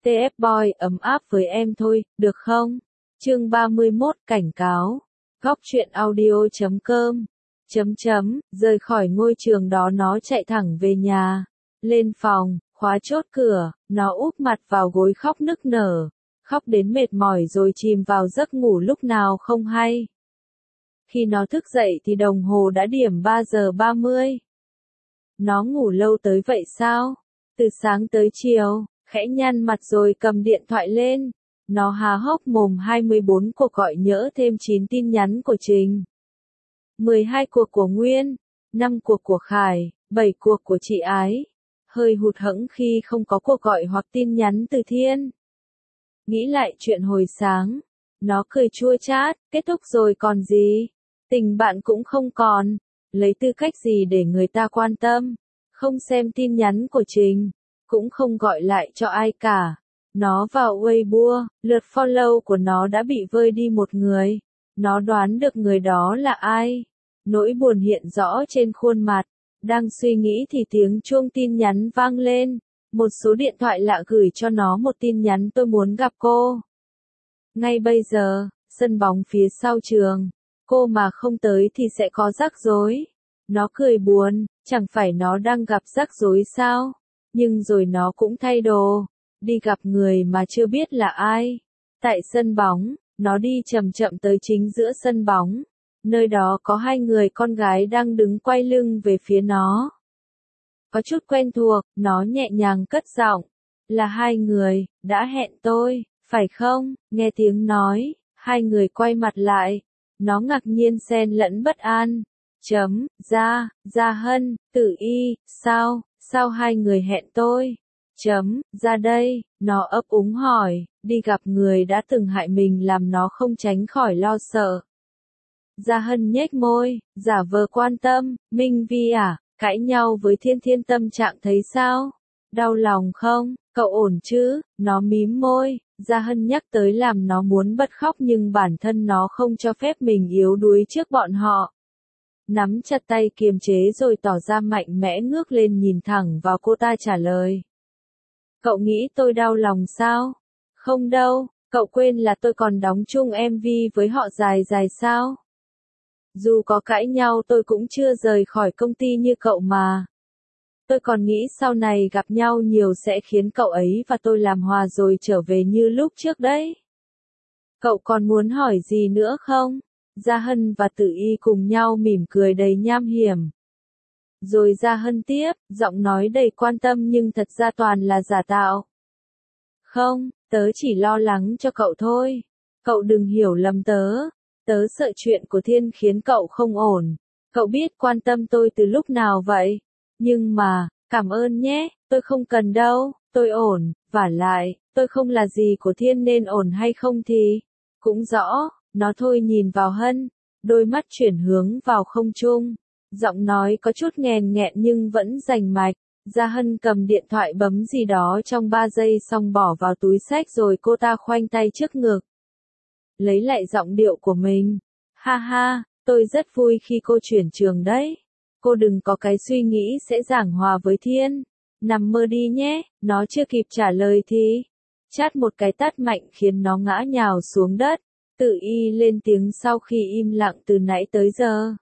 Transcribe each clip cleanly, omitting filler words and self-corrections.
TF Boy ấm áp với em thôi, được không? Chương 31 cảnh cáo. Góc truyện audio.com. Rời khỏi ngôi trường đó nó chạy thẳng về nhà. Lên phòng, khóa chốt cửa, nó úp mặt vào gối khóc nức nở. Khóc đến mệt mỏi rồi chìm vào giấc ngủ lúc nào không hay. Khi nó thức dậy thì đồng hồ đã điểm 3 giờ 30. Nó ngủ lâu tới vậy sao? Từ sáng tới chiều, khẽ nhăn mặt rồi cầm điện thoại lên. Nó há hốc mồm 24 cuộc gọi nhỡ thêm 9 tin nhắn của Trình. 12 cuộc của Nguyên, 5 cuộc của Khải, 7 cuộc của chị Ái. Hơi hụt hẫng khi không có cuộc gọi hoặc tin nhắn từ Thiên. Nghĩ lại chuyện hồi sáng, nó cười chua chát, kết thúc rồi còn gì? Tình bạn cũng không còn, lấy tư cách gì để người ta quan tâm? Không xem tin nhắn của Trình, cũng không gọi lại cho ai cả. Nó vào Weibo, lượt follow của nó đã bị vơi đi một người. Nó đoán được người đó là ai. Nỗi buồn hiện rõ trên khuôn mặt. Đang suy nghĩ thì tiếng chuông tin nhắn vang lên. Một số điện thoại lạ gửi cho nó một tin nhắn: tôi muốn gặp cô. Ngay bây giờ, sân bóng phía sau trường. Cô mà không tới thì sẽ có rắc rối. Nó cười buồn, chẳng phải nó đang gặp rắc rối sao? Nhưng rồi nó cũng thay đồ. Đi gặp người mà chưa biết là ai. Tại sân bóng, nó đi chậm chậm tới chính giữa sân bóng. Nơi đó có hai người con gái đang đứng quay lưng về phía nó. Có chút quen thuộc, nó nhẹ nhàng cất giọng. Là hai người, đã hẹn tôi, phải không? Nghe tiếng nói, hai người quay mặt lại. Nó ngạc nhiên xen lẫn bất an. Gia Hân, Tử Y, sao hai người hẹn tôi? Ra đây, nó ấp úng hỏi, đi gặp người đã từng hại mình làm nó không tránh khỏi lo sợ. Gia Hân nhếch môi, giả vờ quan tâm, Minh Vi à, cãi nhau với Thiên tâm trạng thấy sao? Đau lòng không? Cậu ổn chứ? Nó mím môi, Gia Hân nhắc tới làm nó muốn bật khóc nhưng bản thân nó không cho phép mình yếu đuối trước bọn họ. Nắm chặt tay kiềm chế rồi tỏ ra mạnh mẽ ngước lên nhìn thẳng vào cô ta trả lời. Cậu nghĩ tôi đau lòng sao? Không đâu, cậu quên là tôi còn đóng chung MV với họ dài sao? Dù có cãi nhau tôi cũng chưa rời khỏi công ty như cậu mà. Tôi còn nghĩ sau này gặp nhau nhiều sẽ khiến cậu ấy và tôi làm hòa rồi trở về như lúc trước đấy. Cậu còn muốn hỏi gì nữa không? Gia Hân và Tử Y cùng nhau mỉm cười đầy nham hiểm. Rồi Gia Hân tiếp, giọng nói đầy quan tâm nhưng thật ra toàn là giả tạo. Không, tớ chỉ lo lắng cho cậu thôi. Cậu đừng hiểu lầm tớ. Tớ sợ chuyện của Thiên khiến cậu không ổn. Cậu biết quan tâm tôi từ lúc nào vậy? Nhưng mà, cảm ơn nhé, tôi không cần đâu, tôi ổn, vả lại, tôi không là gì của Thiên nên ổn hay không thì cũng rõ. Nó thôi nhìn vào Hân, đôi mắt chuyển hướng vào không trung. Giọng nói có chút nghèn nghẹn nhưng vẫn rành mạch. Gia Hân cầm điện thoại bấm gì đó trong 3 giây xong bỏ vào túi xách rồi cô ta khoanh tay trước ngực. Lấy lại giọng điệu của mình. Ha ha, tôi rất vui khi cô chuyển trường đấy. Cô đừng có cái suy nghĩ sẽ giảng hòa với Thiên. Nằm mơ đi nhé, nó chưa kịp trả lời thì chát một cái tát mạnh khiến nó ngã nhào xuống đất. Tử Y lên tiếng sau khi im lặng từ nãy tới giờ.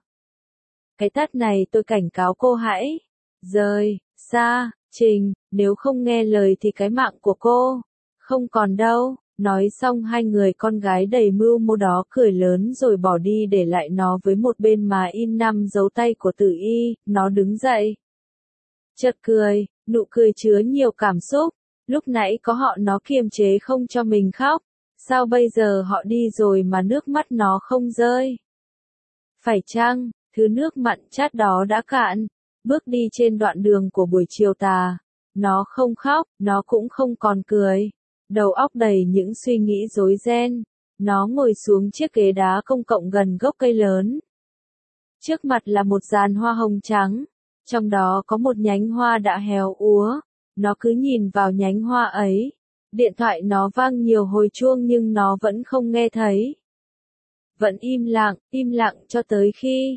Cái tát này tôi cảnh cáo cô hãy rời xa Trình, nếu không nghe lời thì cái mạng của cô không còn đâu. Nói xong hai người con gái đầy mưu mô đó cười lớn rồi bỏ đi để lại nó với một bên má in 5 dấu tay của Tử Y. Nó đứng dậy, chợt cười, nụ cười chứa nhiều cảm xúc. Lúc nãy có họ nó kiềm chế không cho mình khóc. Sao bây giờ họ đi rồi mà nước mắt nó không rơi? Phải chăng, thứ nước mặn chát đó đã cạn? Bước đi trên đoạn đường của buổi chiều tà. Nó không khóc, nó cũng không còn cười. Đầu óc đầy những suy nghĩ rối ren. Nó ngồi xuống chiếc ghế đá công cộng gần gốc cây lớn. Trước mặt là một giàn hoa hồng trắng. Trong đó có một nhánh hoa đã héo úa. Nó cứ nhìn vào nhánh hoa ấy. Điện thoại nó vang nhiều hồi chuông nhưng nó vẫn không nghe thấy. Vẫn im lặng cho tới khi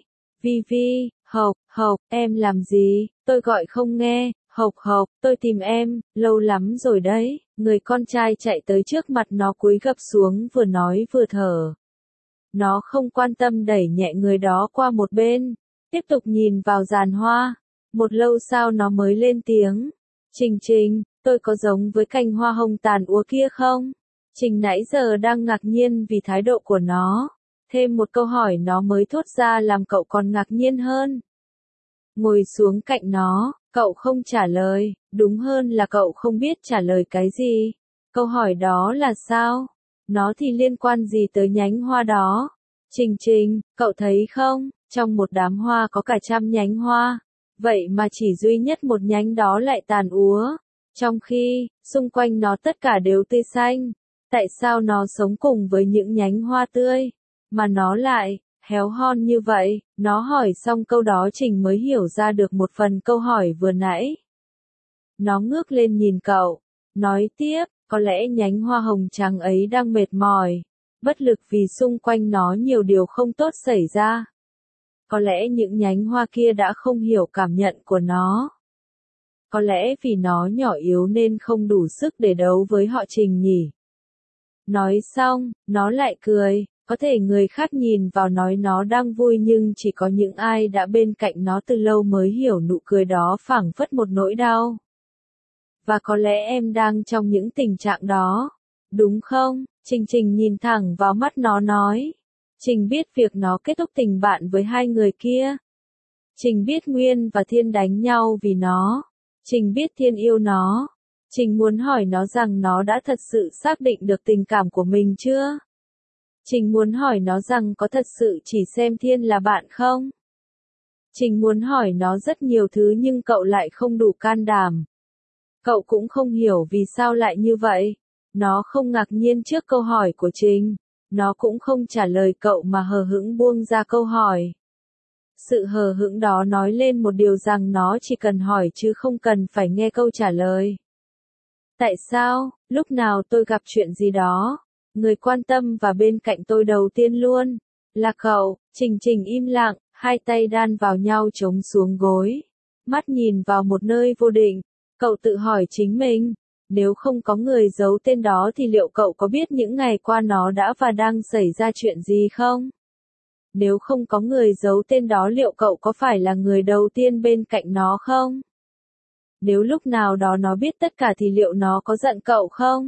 Vi, Hộc, em làm gì? Tôi gọi không nghe. Hộc, tôi tìm em, lâu lắm rồi đấy. Người con trai chạy tới trước mặt nó cúi gập xuống vừa nói vừa thở. Nó không quan tâm đẩy nhẹ người đó qua một bên, tiếp tục nhìn vào giàn hoa. Một lâu sau nó mới lên tiếng. Trình Trình, tôi có giống với cành hoa hồng tàn úa kia không? Trình nãy giờ đang ngạc nhiên vì thái độ của nó. Thêm một câu hỏi nó mới thốt ra làm cậu còn ngạc nhiên hơn. Ngồi xuống cạnh nó, cậu không trả lời, đúng hơn là cậu không biết trả lời cái gì. Câu hỏi đó là sao? Nó thì liên quan gì tới nhánh hoa đó? Trình Trình, cậu thấy không, trong một đám hoa có cả trăm nhánh hoa, vậy mà chỉ duy nhất một nhánh đó lại tàn úa, trong khi, xung quanh nó tất cả đều tươi xanh. Tại sao nó sống cùng với những nhánh hoa tươi, mà nó lại héo hon như vậy? Nó hỏi xong câu đó Trình mới hiểu ra được một phần câu hỏi vừa nãy. Nó ngước lên nhìn cậu, nói tiếp, có lẽ nhánh hoa hồng trắng ấy đang mệt mỏi, bất lực vì xung quanh nó nhiều điều không tốt xảy ra. Có lẽ những nhánh hoa kia đã không hiểu cảm nhận của nó. Có lẽ vì nó nhỏ yếu nên không đủ sức để đấu với họ Trình nhỉ. Nói xong, nó lại cười. Có thể người khác nhìn vào nói nó đang vui nhưng chỉ có những ai đã bên cạnh nó từ lâu mới hiểu nụ cười đó phảng phất một nỗi đau. Và có lẽ em đang trong những tình trạng đó, đúng không? Trình Trình nhìn thẳng vào mắt nó nói. Trình biết việc nó kết thúc tình bạn với hai người kia. Trình biết Nguyên và Thiên đánh nhau vì nó. Trình biết Thiên yêu nó. Trình muốn hỏi nó rằng nó đã thật sự xác định được tình cảm của mình chưa? Trình muốn hỏi nó rằng có thật sự chỉ xem Thiên là bạn không? Trình muốn hỏi nó rất nhiều thứ nhưng cậu lại không đủ can đảm. Cậu cũng không hiểu vì sao lại như vậy. Nó không ngạc nhiên trước câu hỏi của Trình. Nó cũng không trả lời cậu mà hờ hững buông ra câu hỏi. Sự hờ hững đó nói lên một điều rằng nó chỉ cần hỏi chứ không cần phải nghe câu trả lời. Tại sao, lúc nào tôi gặp chuyện gì đó, người quan tâm và bên cạnh tôi đầu tiên luôn là cậu? Trình Trình im lặng, hai tay đan vào nhau chống xuống gối, mắt nhìn vào một nơi vô định. Cậu tự hỏi chính mình, nếu không có người giấu tên đó thì liệu cậu có biết những ngày qua nó đã và đang xảy ra chuyện gì không? Nếu không có người giấu tên đó liệu cậu có phải là người đầu tiên bên cạnh nó không? Nếu lúc nào đó nó biết tất cả thì liệu nó có giận cậu không?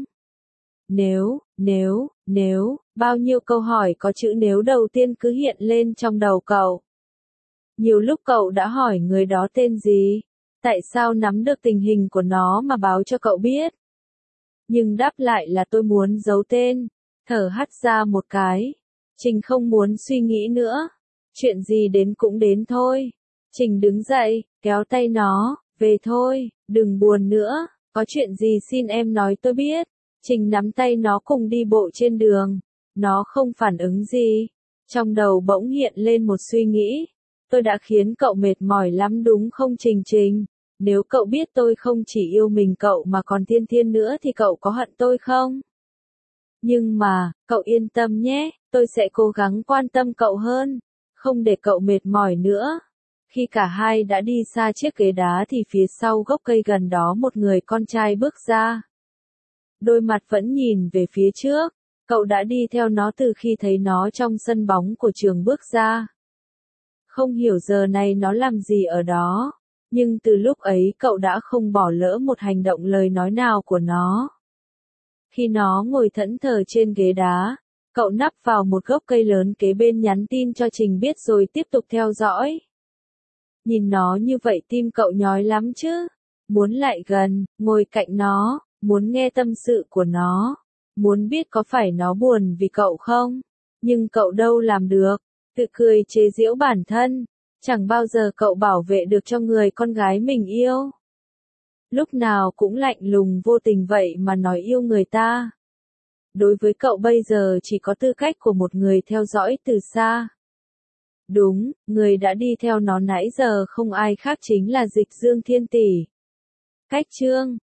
Nếu, bao nhiêu câu hỏi có chữ nếu đầu tiên cứ hiện lên trong đầu cậu. Nhiều lúc cậu đã hỏi người đó tên gì, tại sao nắm được tình hình của nó mà báo cho cậu biết. Nhưng đáp lại là tôi muốn giấu tên, thở hắt ra một cái. Trình không muốn suy nghĩ nữa. Chuyện gì đến cũng đến thôi. Trình đứng dậy, kéo tay nó, về thôi, đừng buồn nữa, có chuyện gì xin em nói tôi biết. Trình nắm tay nó cùng đi bộ trên đường. Nó không phản ứng gì. Trong đầu bỗng hiện lên một suy nghĩ. Tôi đã khiến cậu mệt mỏi lắm đúng không Trình Trình? Nếu cậu biết tôi không chỉ yêu mình cậu mà còn Thiên Thiên nữa thì cậu có hận tôi không? Nhưng mà, cậu yên tâm nhé, tôi sẽ cố gắng quan tâm cậu hơn, không để cậu mệt mỏi nữa. Khi cả hai đã đi xa chiếc ghế đá thì phía sau gốc cây gần đó một người con trai bước ra. Đôi mặt vẫn nhìn về phía trước, cậu đã đi theo nó từ khi thấy nó trong sân bóng của trường bước ra. Không hiểu giờ này nó làm gì ở đó, nhưng từ lúc ấy cậu đã không bỏ lỡ một hành động lời nói nào của nó. Khi nó ngồi thẫn thờ trên ghế đá, cậu nắp vào một gốc cây lớn kế bên nhắn tin cho Trình biết rồi tiếp tục theo dõi. Nhìn nó như vậy tim cậu nhói lắm chứ. Muốn lại gần, ngồi cạnh nó, muốn nghe tâm sự của nó, muốn biết có phải nó buồn vì cậu không. Nhưng cậu đâu làm được, tự cười chế giễu bản thân. Chẳng bao giờ cậu bảo vệ được cho người con gái mình yêu. Lúc nào cũng lạnh lùng vô tình vậy mà nói yêu người ta. Đối với cậu bây giờ chỉ có tư cách của một người theo dõi từ xa. Đúng, người đã đi theo nó nãy giờ không ai khác chính là Dịch Dương Thiên Tỷ. Cách chương